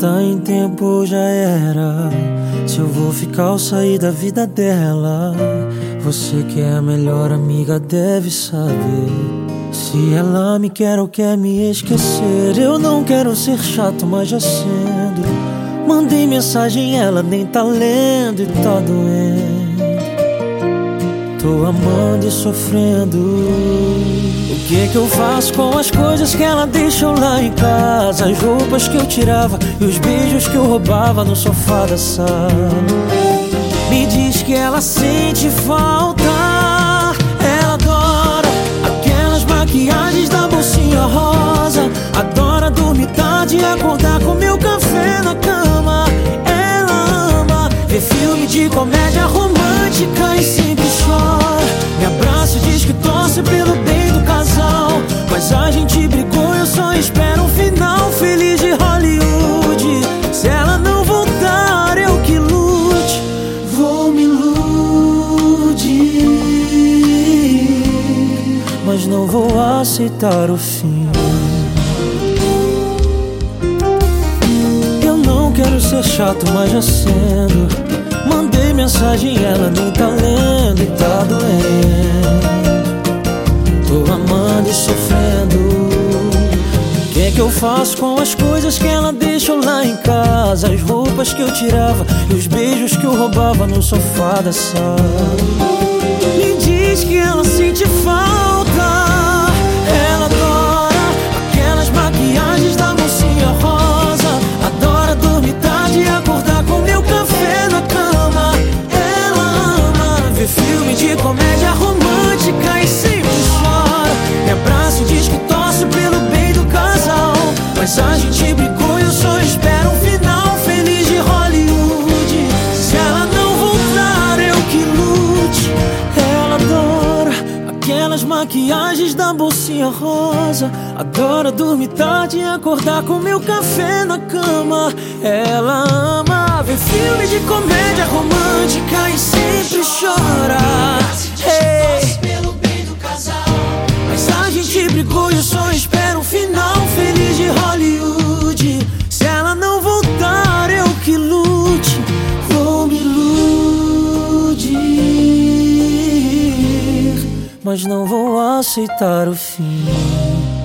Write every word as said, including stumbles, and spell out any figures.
voltar em tempo já era. Se eu vou ficar ou sair da vida dela, você que é a melhor amiga deve saber. Se ela me quer ou quer me esquecer, eu não quero ser chato, mas já sendo. Mandei mensagem, ela nem tá lendo e tá doendo. Tô amando e sofrendo. O que que eu faço com as coisas que ela deixou lá em casa? As roupas que eu tirava e os beijos que eu roubava no sofá da sala. Me diz que ela sente falta. Ela adora aquelas maquiagens da bolsinha rosa. Adora dormir tarde e acordar com meu café na cama. Ela ama ver filme de comédia romântica e sempre chora. Me abraça e diz que torce pelo bem do casal, mas a gente brigou, eu só espero um final feliz de Hollywood. Se ela não voltar, eu que lute. Vou me iludir, mas não vou aceitar o fim. Eu não quero ser chato, mas já sendo. Mandei mensagem, ela nem tá lendo e tá doendo. Tô amando e sofrendo. O que que eu faço com as coisas que ela deixou lá em casa? As roupas que eu tirava e os beijos que eu roubava no sofá da sala. Me diz que ela sente falta. Ela adora aquelas maquiagens da mocinha rosa. Adora dormir tarde e acordar com meu café na cama. Ela ama ver filme de comédia romântica e sempre chora. Me abraça e diz que torce pelo bem do casal, mas a gente brigou, eu só espero um final feliz de Hollywood. Se ela não voltar, eu que lute. Ela adora aquelas maquiagens da bolsinha rosa. Adora dormir tarde e acordar com meu café na cama. Ela ama ver filme de comédia romântica e sempre chora. Hey. Mas a gente brigou e eu só espero um final feliz de Hollywood. Se ela não voltar, eu que lute. Vou me iludir, mas não vou aceitar o fim.